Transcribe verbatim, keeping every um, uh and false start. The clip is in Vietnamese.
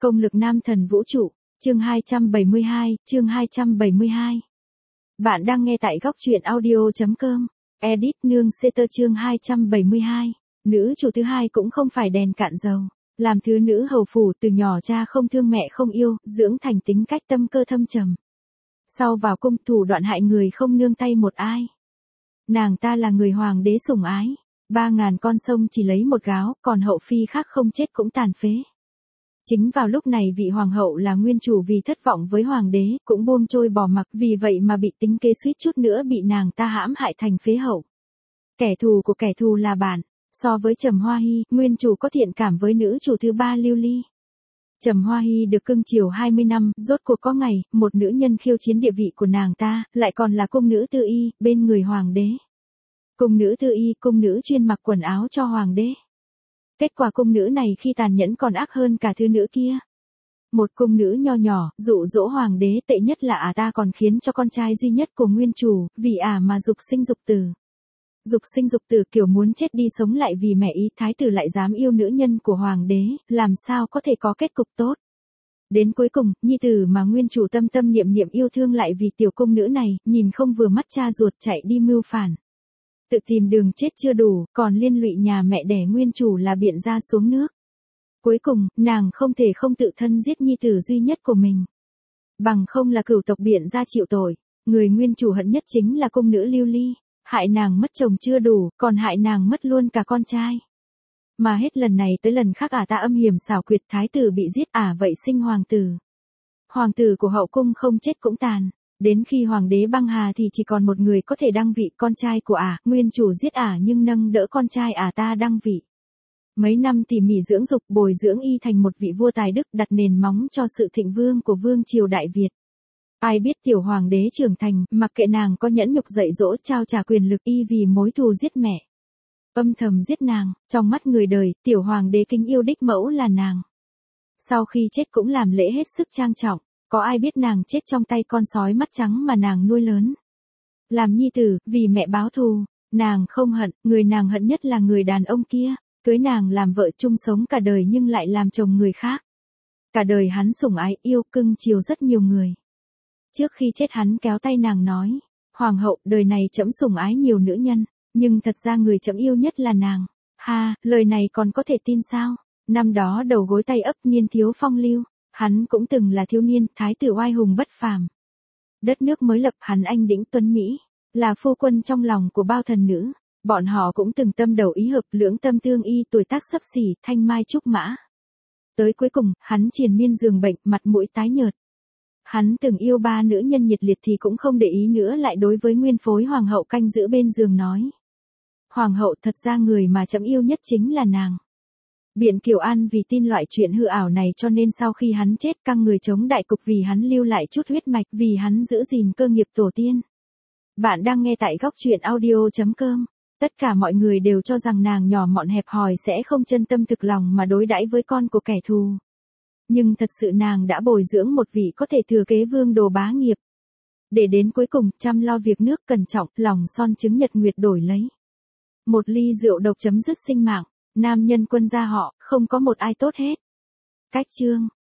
Công lực nam thần vũ trụ, chương hai trăm bảy mươi hai, chương hai trăm bảy mươi hai. Bạn đang nghe tại góc truyện audio.com, edit nương setter chương hai trăm bảy mươi hai. Nữ chủ thứ hai cũng không phải đèn cạn dầu, làm thứ nữ hầu phủ từ nhỏ cha không thương mẹ không yêu, dưỡng thành tính cách tâm cơ thâm trầm. Sau vào cung thủ đoạn hại người không nương tay một ai. Nàng ta là người hoàng đế sủng ái, ba ngàn con sông chỉ lấy một gáo, còn hậu phi khác không chết cũng tàn phế. Chính vào lúc này vị hoàng hậu là nguyên chủ vì thất vọng với hoàng đế, cũng buông trôi bỏ mặc, vì vậy mà bị tính kế suýt chút nữa bị nàng ta hãm hại thành phế hậu. Kẻ thù của kẻ thù là bạn. So với Trầm Hoa Hy, nguyên chủ có thiện cảm với nữ chủ thứ ba Lưu Ly. Trầm Hoa Hy được cưng chiều hai mươi năm, rốt cuộc có ngày, một nữ nhân khiêu chiến địa vị của nàng ta, lại còn là cung nữ tư y, bên người hoàng đế. Cung nữ tư y, cung nữ chuyên mặc quần áo cho hoàng đế. Kết quả cung nữ này khi tàn nhẫn còn ác hơn cả thứ nữ kia. Một cung nữ nho nhỏ, dụ dỗ hoàng đế, tệ nhất là ả ta còn khiến cho con trai duy nhất của nguyên chủ, vì ả mà dục sinh dục tử. Dục sinh dục tử kiểu muốn chết đi sống lại vì mẹ ý, thái tử lại dám yêu nữ nhân của hoàng đế, làm sao có thể có kết cục tốt. Đến cuối cùng, nhi tử mà nguyên chủ tâm tâm niệm niệm yêu thương lại vì tiểu cung nữ này, nhìn không vừa mắt cha ruột chạy đi mưu phản. Tự tìm đường chết chưa đủ, còn liên lụy nhà mẹ đẻ nguyên chủ là biện ra xuống nước. Cuối cùng, nàng không thể không tự thân giết nhi tử duy nhất của mình. Bằng không là cửu tộc biện ra chịu tội. Người nguyên chủ hận nhất chính là cung nữ Lưu Ly. Hại nàng mất chồng chưa đủ, còn hại nàng mất luôn cả con trai. Mà hết lần này tới lần khác ả ta âm hiểm xảo quyệt, thái tử bị giết, ả vậy sinh hoàng tử. Hoàng tử của hậu cung không chết cũng tàn. Đến khi hoàng đế băng hà thì chỉ còn một người có thể đăng vị, con trai của ả, nguyên chủ giết ả nhưng nâng đỡ con trai ả ta đăng vị. Mấy năm tỉ mỉ dưỡng dục bồi dưỡng y thành một vị vua tài đức, đặt nền móng cho sự thịnh vương của vương triều Đại Việt. Ai biết tiểu hoàng đế trưởng thành, mặc kệ nàng có nhẫn nhục dạy dỗ trao trả quyền lực, y vì mối thù giết mẹ. Âm thầm giết nàng, trong mắt người đời, tiểu hoàng đế kính yêu đích mẫu là nàng. Sau khi chết cũng làm lễ hết sức trang trọng. Có ai biết nàng chết trong tay con sói mắt trắng mà nàng nuôi lớn. Làm nhi tử, vì mẹ báo thù, nàng không hận, người nàng hận nhất là người đàn ông kia, cưới nàng làm vợ chung sống cả đời nhưng lại làm chồng người khác. Cả đời hắn sủng ái yêu cưng chiều rất nhiều người. Trước khi chết hắn kéo tay nàng nói, hoàng hậu, đời này trẫm sủng ái nhiều nữ nhân, nhưng thật ra người trẫm yêu nhất là nàng. Ha, lời này còn có thể tin sao? Năm đó đầu gối tay ấp niên thiếu phong lưu. Hắn cũng từng là thiếu niên, thái tử oai hùng bất phàm. Đất nước mới lập hắn anh đĩnh tuấn Mỹ, là phu quân trong lòng của bao thần nữ. Bọn họ cũng từng tâm đầu ý hợp, lưỡng tâm tương y, tuổi tác xấp xỉ, thanh mai trúc mã. Tới cuối cùng, hắn triền miên giường bệnh, mặt mũi tái nhợt. Hắn từng yêu ba nữ nhân nhiệt liệt thì cũng không để ý nữa, lại đối với nguyên phối hoàng hậu canh giữ bên giường nói. Hoàng hậu, thật ra người mà trẫm yêu nhất chính là nàng. Biện Kiều An vì tin loại chuyện hư ảo này cho nên sau khi hắn chết căng người chống đại cục, vì hắn lưu lại chút huyết mạch, vì hắn giữ gìn cơ nghiệp tổ tiên. Bạn đang nghe tại góc truyện audio.com. Tất cả mọi người đều cho rằng nàng nhỏ mọn hẹp hòi sẽ không chân tâm thực lòng mà đối đãi với con của kẻ thù. Nhưng thật sự nàng đã bồi dưỡng một vị có thể thừa kế vương đồ bá nghiệp. Để đến cuối cùng chăm lo việc nước, cẩn trọng, lòng son chứng nhật nguyệt đổi lấy. Một ly rượu độc chấm dứt sinh mạng. Nam nhân quân gia họ, không có một ai tốt hết. Cách chương.